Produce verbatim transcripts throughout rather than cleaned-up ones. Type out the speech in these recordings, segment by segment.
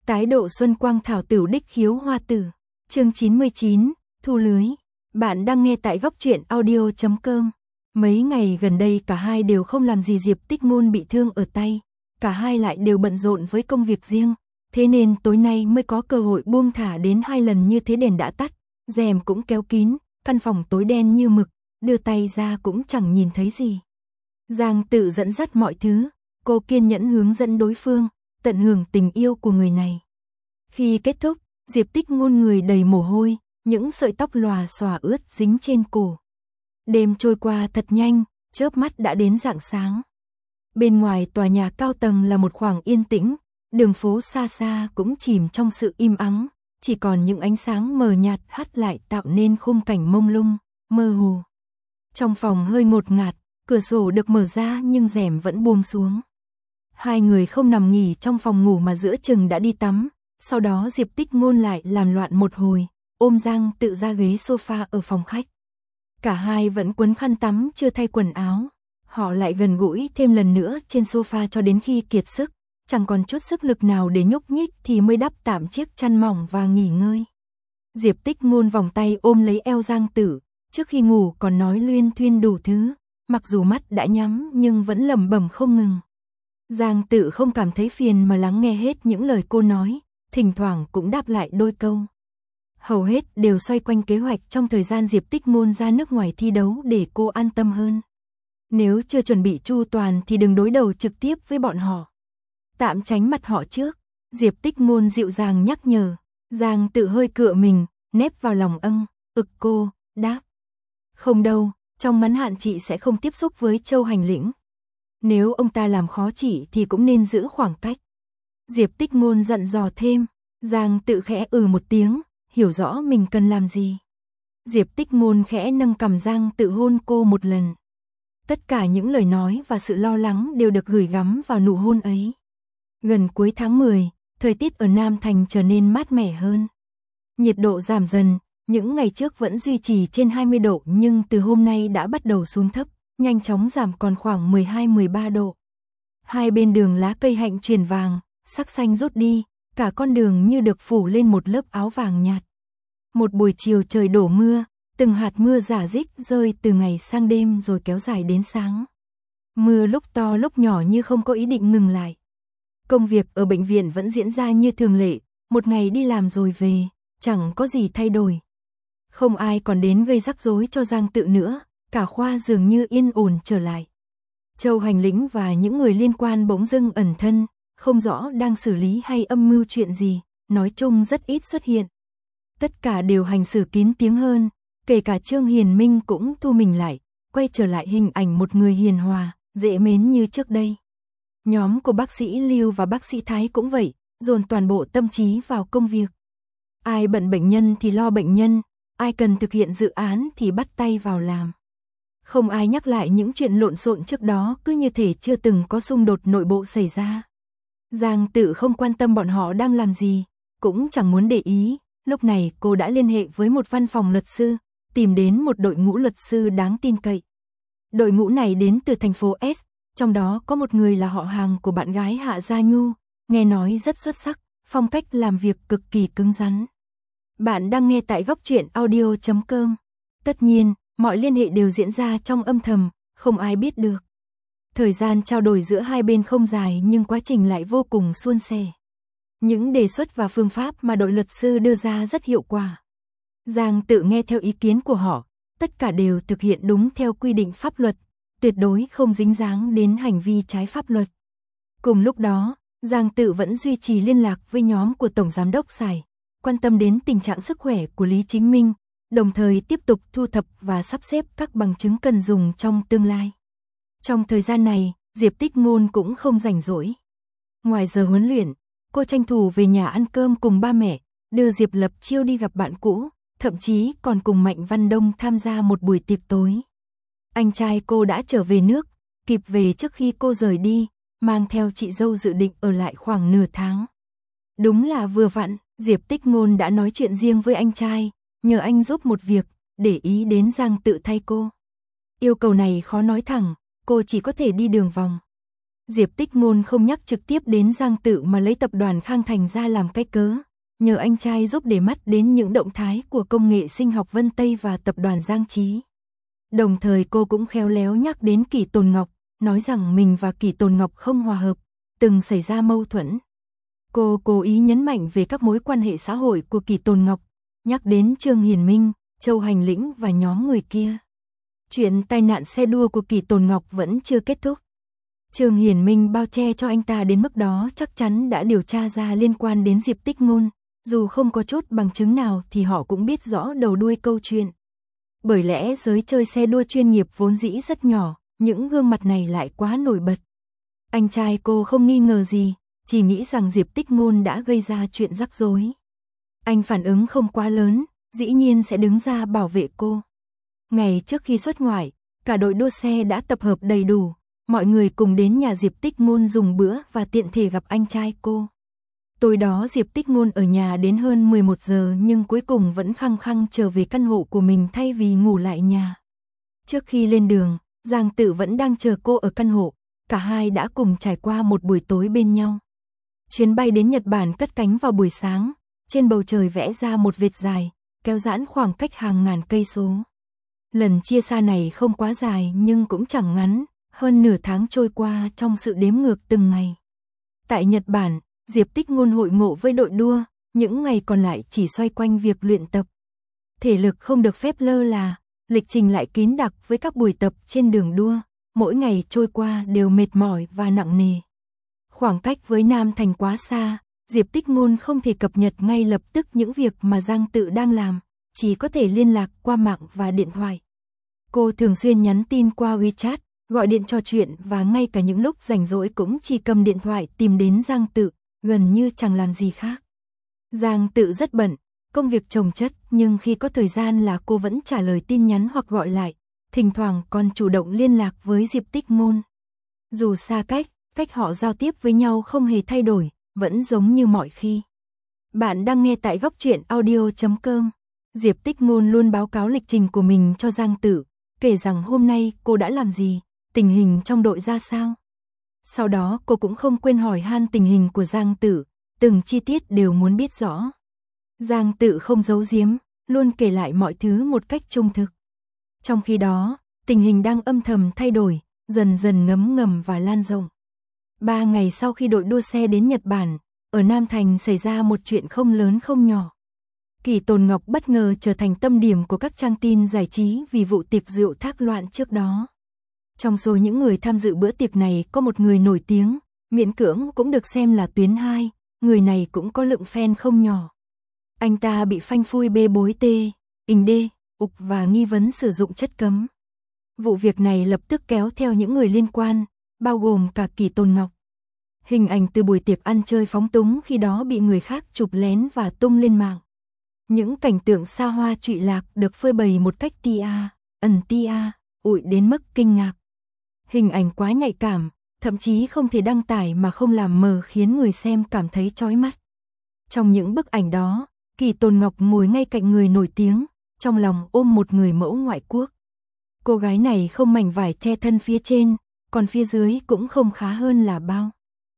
Tái độ xuân quang thảo tửu đích khiếu hoa tử. Chương chín mươi chín, thu lưới. Bạn đang nghe tại góc truyện audio chấm com. Mấy ngày gần đây cả hai đều không làm gì Diệp Tích Ngôn bị thương ở tay. Cả hai lại đều bận rộn với công việc riêng. Thế nên tối nay mới có cơ hội buông thả đến hai lần như thế. Đèn đã tắt, rèm cũng kéo kín, căn phòng tối đen như mực, đưa tay ra cũng chẳng nhìn thấy gì. Giang Tự dẫn dắt mọi thứ, cô kiên nhẫn hướng dẫn đối phương, tận hưởng tình yêu của người này. Khi kết thúc, Diệp Tích Ngôn người đầy mồ hôi, những sợi tóc lòa xòa ướt dính trên cổ. Đêm trôi qua thật nhanh, chớp mắt đã đến rạng sáng. Bên ngoài tòa nhà cao tầng là một khoảng yên tĩnh, đường phố xa xa cũng chìm trong sự im ắng, chỉ còn những ánh sáng mờ nhạt hắt lại tạo nên khung cảnh mông lung, mơ hồ. Trong phòng hơi ngột ngạt, cửa sổ được mở ra nhưng rèm vẫn buông xuống. Hai người không nằm nghỉ trong phòng ngủ mà giữa chừng đã đi tắm, sau đó Diệp Tích Ngôn lại làm loạn một hồi, ôm Giang Tự ra ghế sofa ở phòng khách. Cả hai vẫn quấn khăn tắm chưa thay quần áo, họ lại gần gũi thêm lần nữa trên sofa cho đến khi kiệt sức, chẳng còn chút sức lực nào để nhúc nhích thì mới đắp tạm chiếc chăn mỏng và nghỉ ngơi. Diệp Tích Ngôn vòng tay ôm lấy eo Giang Tự, trước khi ngủ còn nói luyên thuyên đủ thứ, mặc dù mắt đã nhắm nhưng vẫn lẩm bẩm không ngừng. Giang Tự không cảm thấy phiền mà lắng nghe hết những lời cô nói, thỉnh thoảng cũng đáp lại đôi câu. Hầu hết đều xoay quanh kế hoạch trong thời gian Diệp Tích Ngôn ra nước ngoài thi đấu để cô an tâm hơn. Nếu chưa chuẩn bị chu toàn thì đừng đối đầu trực tiếp với bọn họ. Tạm tránh mặt họ trước, Diệp Tích Ngôn dịu dàng nhắc nhở. Giang Tự hơi cựa mình, nép vào lòng âng, ực cô, đáp. Không đâu, trong ngắn hạn chị sẽ không tiếp xúc với Châu Hành Lĩnh. Nếu ông ta làm khó chị thì cũng nên giữ khoảng cách. Diệp Tích Ngôn dặn dò thêm, Giang Tự khẽ ừ một tiếng, hiểu rõ mình cần làm gì. Diệp Tích Ngôn khẽ nâng cằm Giang Tự hôn cô một lần. Tất cả những lời nói và sự lo lắng đều được gửi gắm vào nụ hôn ấy. Gần cuối tháng mười, thời tiết ở Nam Thành trở nên mát mẻ hơn. Nhiệt độ giảm dần, những ngày trước vẫn duy trì trên hai mươi độ nhưng từ hôm nay đã bắt đầu xuống thấp, nhanh chóng giảm còn khoảng mười hai mười ba độ. Hai bên đường lá cây hạnh chuyển vàng, sắc xanh rút đi, cả con đường như được phủ lên một lớp áo vàng nhạt. Một buổi chiều trời đổ mưa, từng hạt mưa rả rích rơi từ ngày sang đêm rồi kéo dài đến sáng. Mưa lúc to lúc nhỏ như không có ý định ngừng lại. Công việc ở bệnh viện vẫn diễn ra như thường lệ, một ngày đi làm rồi về, chẳng có gì thay đổi. Không ai còn đến gây rắc rối cho Giang Tự nữa, cả khoa dường như yên ổn trở lại. Châu Hành Lĩnh và những người liên quan bỗng dưng ẩn thân, không rõ đang xử lý hay âm mưu chuyện gì, nói chung rất ít xuất hiện. Tất cả đều hành xử kín tiếng hơn, kể cả Trương Hiền Minh cũng thu mình lại, quay trở lại hình ảnh một người hiền hòa, dễ mến như trước đây. Nhóm của bác sĩ Lưu và bác sĩ Thái cũng vậy, dồn toàn bộ tâm trí vào công việc. Ai bận bệnh nhân thì lo bệnh nhân, ai cần thực hiện dự án thì bắt tay vào làm. Không ai nhắc lại những chuyện lộn xộn trước đó, cứ như thể chưa từng có xung đột nội bộ xảy ra. Giang Tự không quan tâm bọn họ đang làm gì, cũng chẳng muốn để ý, lúc này cô đã liên hệ với một văn phòng luật sư, tìm đến một đội ngũ luật sư đáng tin cậy. Đội ngũ này đến từ thành phố S, trong đó có một người là họ hàng của bạn gái Hạ Gia Nhu, nghe nói rất xuất sắc, phong cách làm việc cực kỳ cứng rắn. Bạn đang nghe tại góc truyện audio chấm com. Tất nhiên, mọi liên hệ đều diễn ra trong âm thầm, không ai biết được. Thời gian trao đổi giữa hai bên không dài nhưng quá trình lại vô cùng suôn sẻ. Những đề xuất và phương pháp mà đội luật sư đưa ra rất hiệu quả. Giang Tự nghe theo ý kiến của họ, tất cả đều thực hiện đúng theo quy định pháp luật, tuyệt đối không dính dáng đến hành vi trái pháp luật. Cùng lúc đó, Giang Tự vẫn duy trì liên lạc với nhóm của Tổng Giám đốc Sài, quan tâm đến tình trạng sức khỏe của Lý Chính Minh, đồng thời tiếp tục thu thập và sắp xếp các bằng chứng cần dùng trong tương lai. Trong thời gian này, Diệp Tích Ngôn cũng không rảnh rỗi. Ngoài giờ huấn luyện, cô tranh thủ về nhà ăn cơm cùng ba mẹ, đưa Diệp Lập Chiêu đi gặp bạn cũ, thậm chí còn cùng Mạnh Văn Đông tham gia một buổi tiệc tối. Anh trai cô đã trở về nước, kịp về trước khi cô rời đi, mang theo chị dâu dự định ở lại khoảng nửa tháng. Đúng là vừa vặn, Diệp Tích Ngôn đã nói chuyện riêng với anh trai, nhờ anh giúp một việc, để ý đến Giang Tự thay cô. Yêu cầu này khó nói thẳng, cô chỉ có thể đi đường vòng. Diệp Tích Ngôn không nhắc trực tiếp đến Giang Tự mà lấy tập đoàn Khang Thành ra làm cái cớ, nhờ anh trai giúp để mắt đến những động thái của công nghệ sinh học Vân Tây và tập đoàn Giang Trí. Đồng thời cô cũng khéo léo nhắc đến Kỷ Tồn Ngọc, nói rằng mình và Kỷ Tồn Ngọc không hòa hợp, từng xảy ra mâu thuẫn. Cô cố ý nhấn mạnh về các mối quan hệ xã hội của Kỷ Tồn Ngọc, nhắc đến Trương Hiền Minh, Châu Hành Lĩnh và nhóm người kia. Chuyện tai nạn xe đua của Kỷ Tồn Ngọc vẫn chưa kết thúc. Trương Hiền Minh bao che cho anh ta đến mức đó chắc chắn đã điều tra ra liên quan đến Diệp Tích Ngôn, dù không có chút bằng chứng nào thì họ cũng biết rõ đầu đuôi câu chuyện. Bởi lẽ giới chơi xe đua chuyên nghiệp vốn dĩ rất nhỏ, những gương mặt này lại quá nổi bật. Anh trai cô không nghi ngờ gì, chỉ nghĩ rằng Diệp Tích Ngôn đã gây ra chuyện rắc rối. Anh phản ứng không quá lớn, dĩ nhiên sẽ đứng ra bảo vệ cô. Ngày trước khi xuất ngoại, cả đội đua xe đã tập hợp đầy đủ, mọi người cùng đến nhà Diệp Tích Ngôn dùng bữa và tiện thể gặp anh trai cô. Tối đó Diệp Tích Ngôn ở nhà đến hơn mười một giờ nhưng cuối cùng vẫn khăng khăng trở về căn hộ của mình thay vì ngủ lại nhà. Trước khi lên đường, Giang Tự vẫn đang chờ cô ở căn hộ, cả hai đã cùng trải qua một buổi tối bên nhau. Chuyến bay đến Nhật Bản cất cánh vào buổi sáng, trên bầu trời vẽ ra một vệt dài, kéo giãn khoảng cách hàng ngàn cây số. Lần chia xa này không quá dài nhưng cũng chẳng ngắn, hơn nửa tháng trôi qua trong sự đếm ngược từng ngày. Tại Nhật Bản, Diệp Tích Ngôn hội ngộ với đội đua, những ngày còn lại chỉ xoay quanh việc luyện tập. Thể lực không được phép lơ là, lịch trình lại kín đặc với các buổi tập trên đường đua, mỗi ngày trôi qua đều mệt mỏi và nặng nề. Khoảng cách với Nam Thành quá xa, Diệp Tích Ngôn không thể cập nhật ngay lập tức những việc mà Giang Tự đang làm, chỉ có thể liên lạc qua mạng và điện thoại. Cô thường xuyên nhắn tin qua WeChat, gọi điện trò chuyện và ngay cả những lúc rảnh rỗi cũng chỉ cầm điện thoại tìm đến Giang Tự, gần như chẳng làm gì khác. Giang Tự rất bận, công việc chồng chất nhưng khi có thời gian là cô vẫn trả lời tin nhắn hoặc gọi lại, thỉnh thoảng còn chủ động liên lạc với Diệp Tích Ngôn. Dù xa cách, cách họ giao tiếp với nhau không hề thay đổi, vẫn giống như mọi khi. Bạn đang nghe tại góc truyện audio chấm com. Diệp Tích Ngôn luôn báo cáo lịch trình của mình cho Giang Tự, kể rằng hôm nay cô đã làm gì, tình hình trong đội ra sao. Sau đó cô cũng không quên hỏi han tình hình của Giang Tự, từng chi tiết đều muốn biết rõ. Giang Tự không giấu giếm, luôn kể lại mọi thứ một cách trung thực. Trong khi đó, tình hình đang âm thầm thay đổi, dần dần ngấm ngầm và lan rộng. Ba ngày sau khi đội đua xe đến Nhật Bản, ở Nam Thành xảy ra một chuyện không lớn không nhỏ. Kỷ Tồn Ngọc bất ngờ trở thành tâm điểm của các trang tin giải trí vì vụ tiệc rượu thác loạn trước đó. Trong số những người tham dự bữa tiệc này có một người nổi tiếng, miễn cưỡng cũng được xem là tuyến hai, người này cũng có lượng fan không nhỏ. Anh ta bị phanh phui bê bối tê, ình đê, ục và nghi vấn sử dụng chất cấm. Vụ việc này lập tức kéo theo những người liên quan, bao gồm cả Kỷ Tồn Ngọc. Hình ảnh từ buổi tiệc ăn chơi phóng túng khi đó bị người khác chụp lén và tung lên mạng. Những cảnh tượng xa hoa trụy lạc được phơi bày một cách tia, ẩn tia, ụi đến mức kinh ngạc. Hình ảnh quá nhạy cảm, thậm chí không thể đăng tải mà không làm mờ khiến người xem cảm thấy chói mắt. Trong những bức ảnh đó, Kỷ Tồn Ngọc ngồi ngay cạnh người nổi tiếng, trong lòng ôm một người mẫu ngoại quốc. Cô gái này không mảnh vải che thân phía trên, còn phía dưới cũng không khá hơn là bao.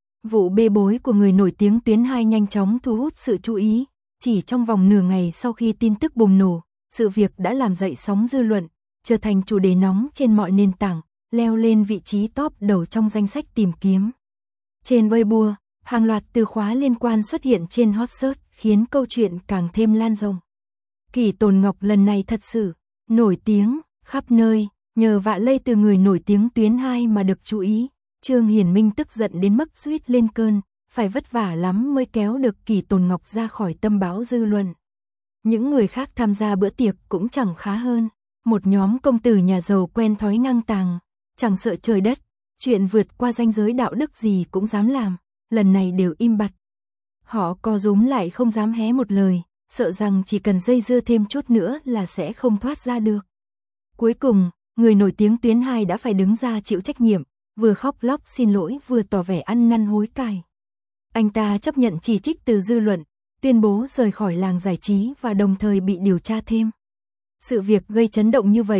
Vụ bê bối của người nổi tiếng tuyến hai nhanh chóng thu hút sự chú ý, chỉ trong vòng nửa ngày sau khi tin tức bùng nổ, sự việc đã làm dậy sóng dư luận, trở thành chủ đề nóng trên mọi nền tảng, leo lên vị trí top đầu trong danh sách tìm kiếm. Trên Weibo, hàng loạt từ khóa liên quan xuất hiện trên hot search khiến câu chuyện càng thêm lan rộng. Kỷ Tồn Ngọc lần này thật sự nổi tiếng khắp nơi, nhờ vạ lây từ người nổi tiếng tuyến hai mà được chú ý. Trương Hiền Minh tức giận đến mức suýt lên cơn, phải vất vả lắm mới kéo được Kỷ Tồn Ngọc ra khỏi tâm báo dư luận. Những người khác tham gia bữa tiệc cũng chẳng khá hơn, một nhóm công tử nhà giàu quen thói ngang tàng, chẳng sợ trời đất, chuyện vượt qua ranh giới đạo đức gì cũng dám làm, lần này đều im bặt. Họ co rúm lại không dám hé một lời, sợ rằng chỉ cần dây dưa thêm chút nữa là sẽ không thoát ra được. Cuối cùng, người nổi tiếng tuyến hai đã phải đứng ra chịu trách nhiệm, vừa khóc lóc xin lỗi vừa tỏ vẻ ăn năn hối cải. Anh ta chấp nhận chỉ trích từ dư luận, tuyên bố rời khỏi làng giải trí và đồng thời bị điều tra thêm. Sự việc gây chấn động như vậy,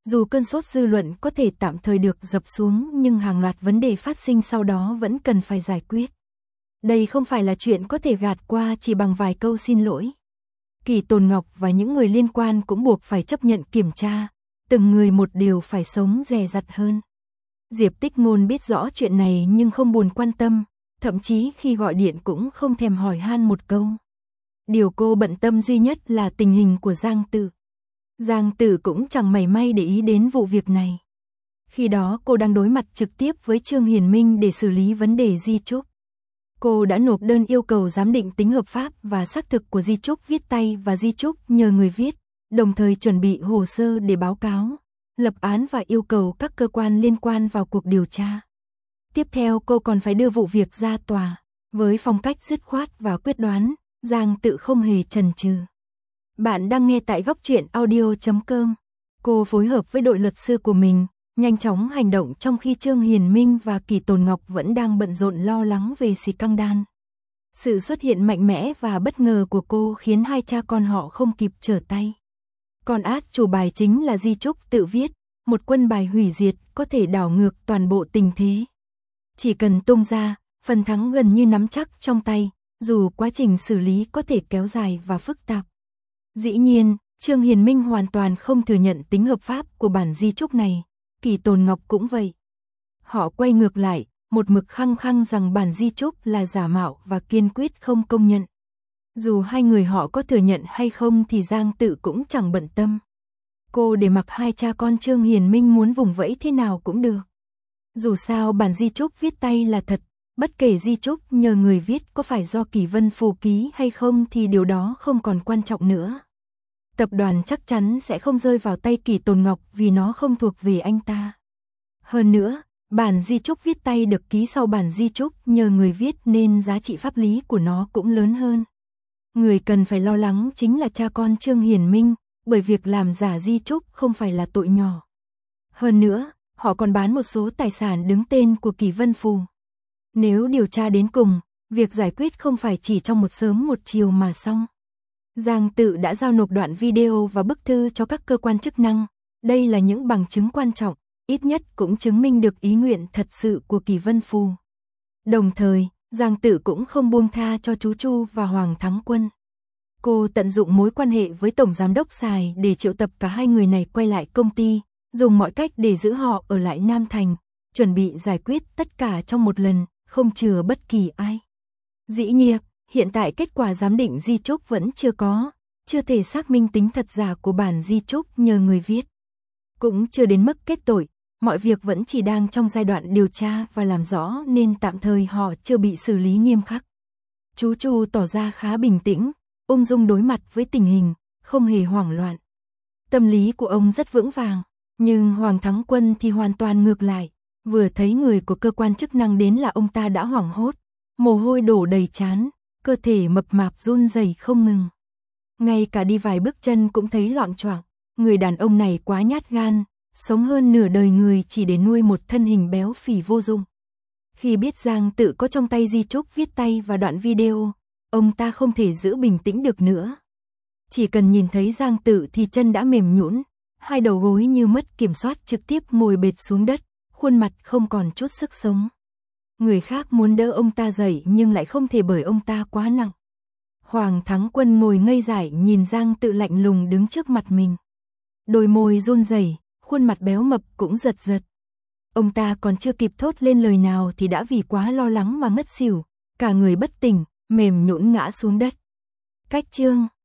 Dù cơn sốt dư luận có thể tạm thời được dập xuống nhưng hàng loạt vấn đề phát sinh sau đó vẫn cần phải giải quyết. Đây không phải là chuyện có thể gạt qua chỉ bằng vài câu xin lỗi. Kỳ Tồn Ngọc và những người liên quan cũng buộc phải chấp nhận kiểm tra, từng người một đều phải sống dè dặt hơn. Diệp Tích Ngôn biết rõ chuyện này nhưng không buồn quan tâm, thậm chí khi gọi điện cũng không thèm hỏi han một câu. Điều cô bận tâm duy nhất là tình hình của Giang Tự. Giang Tự cũng chẳng mảy may để ý đến vụ việc này. Khi đó cô đang đối mặt trực tiếp với Trương Hiền Minh để xử lý vấn đề di chúc. Cô đã nộp đơn yêu cầu giám định tính hợp pháp và xác thực của di chúc viết tay và di chúc nhờ người viết, đồng thời chuẩn bị hồ sơ để báo cáo, lập án và yêu cầu các cơ quan liên quan vào cuộc điều tra. Tiếp theo cô còn phải đưa vụ việc ra tòa, với phong cách dứt khoát và quyết đoán, Giang Tự không hề chần chừ. Bạn đang nghe tại góc truyện audio chấm com. Cô phối hợp với đội luật sư của mình, nhanh chóng hành động trong khi Trương Hiền Minh và Kỳ Tồn Ngọc vẫn đang bận rộn lo lắng về scandal. Sự xuất hiện mạnh mẽ và bất ngờ của cô khiến hai cha con họ không kịp trở tay. Còn át chủ bài chính là di chúc tự viết, một quân bài hủy diệt có thể đảo ngược toàn bộ tình thế. Chỉ cần tung ra, phần thắng gần như nắm chắc trong tay, dù quá trình xử lý có thể kéo dài và phức tạp. Dĩ nhiên, Trương Hiền Minh hoàn toàn không thừa nhận tính hợp pháp của bản di chúc này, Kỳ Tồn Ngọc cũng vậy. Họ quay ngược lại, một mực khăng khăng rằng bản di chúc là giả mạo và kiên quyết không công nhận. Dù hai người họ có thừa nhận hay không thì Giang Tự cũng chẳng bận tâm. Cô để mặc hai cha con Trương Hiền Minh muốn vùng vẫy thế nào cũng được. Dù sao bản di chúc viết tay là thật, bất kể di chúc nhờ người viết có phải do Kỳ Vân Phù ký hay không thì điều đó không còn quan trọng nữa. Tập đoàn chắc chắn sẽ không rơi vào tay Kỳ Tồn Ngọc vì nó không thuộc về anh ta. Hơn nữa, bản di chúc viết tay được ký sau bản di chúc nhờ người viết nên giá trị pháp lý của nó cũng lớn hơn. Người cần phải lo lắng chính là cha con Trương Hiền Minh, bởi việc làm giả di chúc không phải là tội nhỏ. Hơn nữa, họ còn bán một số tài sản đứng tên của Kỳ Vân Phù. Nếu điều tra đến cùng, việc giải quyết không phải chỉ trong một sớm một chiều mà xong. Giang Tự đã giao nộp đoạn video và bức thư cho các cơ quan chức năng. Đây là những bằng chứng quan trọng, ít nhất cũng chứng minh được ý nguyện thật sự của Kỳ Vân Phù. Đồng thời, Giang Tự cũng không buông tha cho chú Chu và Hoàng Thắng Quân. Cô tận dụng mối quan hệ với Tổng Giám đốc Sài để triệu tập cả hai người này quay lại công ty, dùng mọi cách để giữ họ ở lại Nam Thành, chuẩn bị giải quyết tất cả trong một lần, không chừa bất kỳ ai. Dĩ nhiên, hiện tại kết quả giám định di chúc vẫn chưa có, chưa thể xác minh tính thật giả của bản di chúc nhờ người viết. Cũng chưa đến mức kết tội, mọi việc vẫn chỉ đang trong giai đoạn điều tra và làm rõ nên tạm thời họ chưa bị xử lý nghiêm khắc. Chú Chu tỏ ra khá bình tĩnh, ung dung đối mặt với tình hình, không hề hoảng loạn. Tâm lý của ông rất vững vàng, nhưng Hoàng Thắng Quân thì hoàn toàn ngược lại. Vừa thấy người của cơ quan chức năng đến là ông ta đã hoảng hốt, mồ hôi đổ đầy trán, cơ thể mập mạp run rẩy không ngừng. Ngay cả đi vài bước chân cũng thấy loạng choạng, người đàn ông này quá nhát gan, sống hơn nửa đời người chỉ để nuôi một thân hình béo phì vô dụng. Khi biết Giang Tự có trong tay di chúc viết tay và đoạn video, ông ta không thể giữ bình tĩnh được nữa. Chỉ cần nhìn thấy Giang Tự thì chân đã mềm nhũn, hai đầu gối như mất kiểm soát trực tiếp ngồi bệt xuống đất, khuôn mặt không còn chút sức sống. Người khác muốn đỡ ông ta dậy nhưng lại không thể bởi ông ta quá nặng. Hoàng Thắng Quân ngồi ngây dại nhìn Giang Tự lạnh lùng đứng trước mặt mình. Đôi môi run rẩy, khuôn mặt béo mập cũng giật giật. Ông ta còn chưa kịp thốt lên lời nào thì đã vì quá lo lắng mà ngất xỉu, cả người bất tỉnh, mềm nhũn ngã xuống đất. Cách chương